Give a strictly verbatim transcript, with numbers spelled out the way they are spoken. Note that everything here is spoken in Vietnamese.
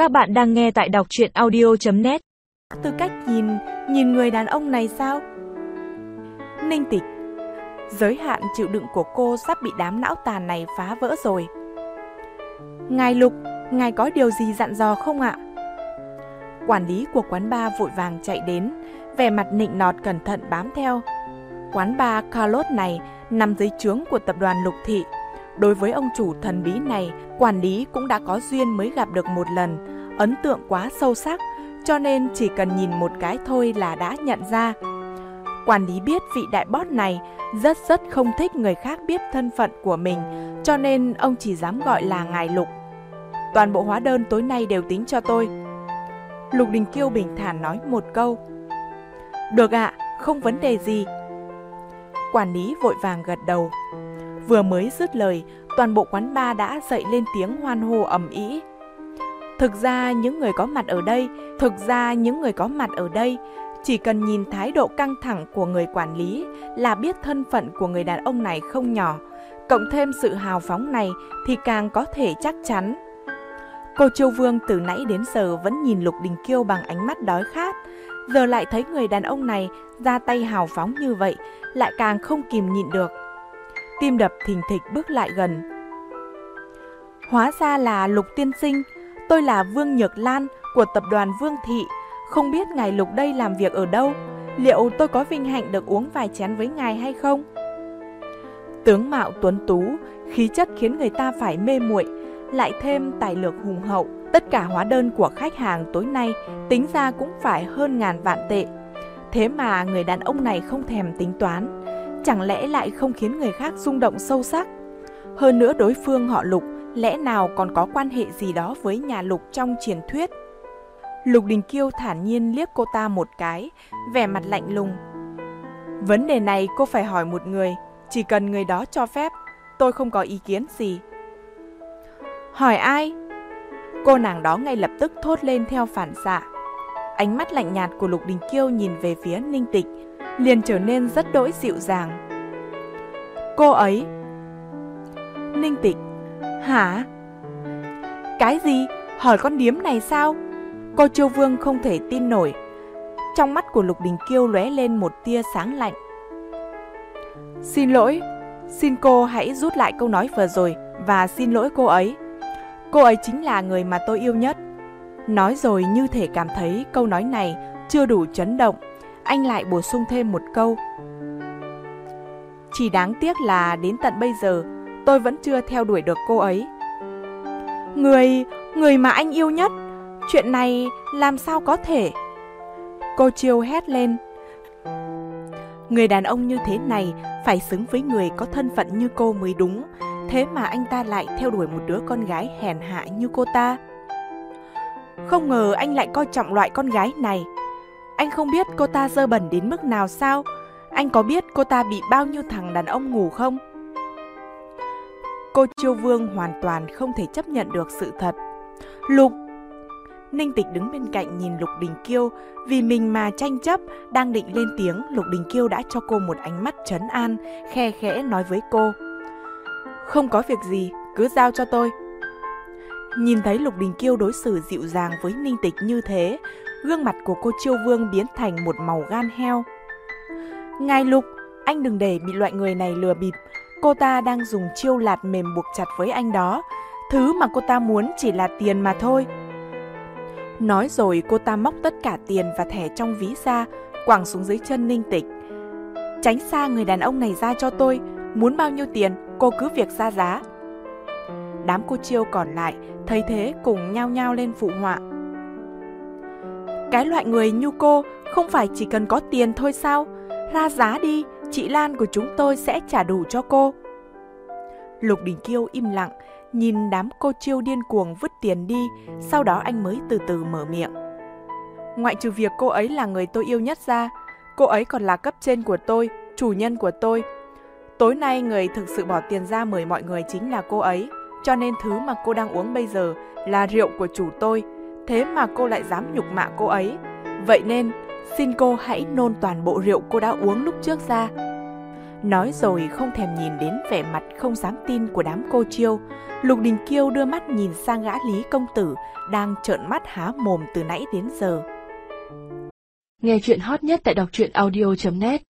Các bạn đang nghe tại đọc truyện audio chấm net. Tư cách nhìn, nhìn người đàn ông này sao? Ninh Tịch, giới hạn chịu đựng của cô sắp bị đám não tàn này phá vỡ rồi. Ngài Lục, ngài có điều gì dặn dò không ạ? Quản lý của quán bar vội vàng chạy đến, vẻ mặt nịnh nọt cẩn thận bám theo. Quán bar Carlos này nằm dưới trướng của tập đoàn Lục Thị. Đối với ông chủ thần bí này, quản lý cũng đã có duyên mới gặp được một lần, ấn tượng quá sâu sắc, cho nên chỉ cần nhìn một cái thôi là đã nhận ra. Quản lý biết vị đại boss này rất rất không thích người khác biết thân phận của mình, cho nên ông chỉ dám gọi là ngài Lục. Toàn bộ hóa đơn tối nay đều tính cho tôi. Lục Đình Kiêu bình thản nói một câu. Được ạ, không vấn đề gì. Quản lý vội vàng gật đầu. Vừa mới dứt lời, toàn bộ quán bar đã dậy lên tiếng hoan hô ầm ĩ. Thực ra những người có mặt ở đây, thực ra những người có mặt ở đây, chỉ cần nhìn thái độ căng thẳng của người quản lý là biết thân phận của người đàn ông này không nhỏ. Cộng thêm sự hào phóng này thì càng có thể chắc chắn. Cô Chiêu Vương từ nãy đến giờ vẫn nhìn Lục Đình Kiêu bằng ánh mắt đói khát. Giờ lại thấy người đàn ông này ra tay hào phóng như vậy, lại càng không kìm nhịn được. Tim đập thình thịch bước lại gần. Hóa ra là Lục tiên sinh, tôi là Vương Nhược Lan của tập đoàn Vương Thị. Không biết ngài Lục đây làm việc ở đâu? Liệu tôi có vinh hạnh được uống vài chén với ngài hay không? Tướng mạo tuấn tú, khí chất khiến người ta phải mê muội, lại thêm tài lược hùng hậu. Tất cả hóa đơn của khách hàng tối nay tính ra cũng phải hơn ngàn vạn tệ. Thế mà người đàn ông này không thèm tính toán. Chẳng lẽ lại không khiến người khác rung động sâu sắc? Hơn nữa đối phương họ Lục, lẽ nào còn có quan hệ gì đó với nhà Lục trong truyền thuyết? Lục Đình Kiêu thản nhiên liếc cô ta một cái, vẻ mặt lạnh lùng. Vấn đề này cô phải hỏi một người, chỉ cần người đó cho phép, tôi không có ý kiến gì. Hỏi ai? Cô nàng đó ngay lập tức thốt lên theo phản xạ. Ánh mắt lạnh nhạt của Lục Đình Kiêu nhìn về phía Ninh Tịch, liền trở nên rất đỗi dịu dàng. Cô ấy. Ninh Tịch. Hả? Cái gì? Hỏi con điếm này sao? Cô Chiêu Vương không thể tin nổi. Trong mắt của Lục Đình Kiêu lóe lên một tia sáng lạnh. Xin lỗi, xin cô hãy rút lại câu nói vừa rồi và xin lỗi cô ấy. Cô ấy chính là người mà tôi yêu nhất. Nói rồi như thể cảm thấy câu nói này chưa đủ chấn động, anh lại bổ sung thêm một câu. Chỉ đáng tiếc là đến tận bây giờ tôi vẫn chưa theo đuổi được cô ấy. Người, người mà anh yêu nhất? Chuyện này làm sao có thể? Cô Chiêu hét lên. Người đàn ông như thế này phải xứng với người có thân phận như cô mới đúng. Thế mà anh ta lại theo đuổi một đứa con gái hèn hạ như cô ta. Không ngờ anh lại coi trọng loại con gái này. Anh không biết cô ta dơ bẩn đến mức nào sao? Anh có biết cô ta bị bao nhiêu thằng đàn ông ngủ không? Cô Chiêu Vương hoàn toàn không thể chấp nhận được sự thật. Lục! Ninh Tịch đứng bên cạnh nhìn Lục Đình Kiêu, vì mình mà tranh chấp, đang định lên tiếng, Lục Đình Kiêu đã cho cô một ánh mắt trấn an, khe khẽ nói với cô. Không có việc gì, cứ giao cho tôi. Nhìn thấy Lục Đình Kiêu đối xử dịu dàng với Ninh Tịch như thế, gương mặt của cô Chiêu Vương biến thành một màu gan heo. Ngài Lục, anh đừng để bị loại người này lừa bịp. Cô ta đang dùng chiêu lạt mềm buộc chặt với anh đó. Thứ mà cô ta muốn chỉ là tiền mà thôi. Nói rồi cô ta móc tất cả tiền và thẻ trong ví ra, quẳng xuống dưới chân Ninh Tịch. Tránh xa người đàn ông này ra cho tôi. Muốn bao nhiêu tiền, cô cứ việc ra giá. Đám cô Chiêu còn lại thấy thế cùng nhao nhao lên phụ họa. Cái loại người như cô không phải chỉ cần có tiền thôi sao? Ra giá đi, chị Lan của chúng tôi sẽ trả đủ cho cô. Lục Đình Kiêu im lặng, nhìn đám cô Chiêu điên cuồng vứt tiền đi, sau đó anh mới từ từ mở miệng. Ngoại trừ việc cô ấy là người tôi yêu nhất ra, cô ấy còn là cấp trên của tôi, chủ nhân của tôi. Tối nay người thực sự bỏ tiền ra mời mọi người chính là cô ấy, cho nên thứ mà cô đang uống bây giờ là rượu của chủ tôi. Thế mà cô lại dám nhục mạ cô ấy. Vậy nên, xin cô hãy nôn toàn bộ rượu cô đã uống lúc trước ra. Nói rồi không thèm nhìn đến vẻ mặt không dám tin của đám cô chiêu, Lục Đình Kiêu đưa mắt nhìn sang gã Lý công tử đang trợn mắt há mồm từ nãy đến giờ. Nghe chuyện hot nhất tại đọc truyện audio chấm net.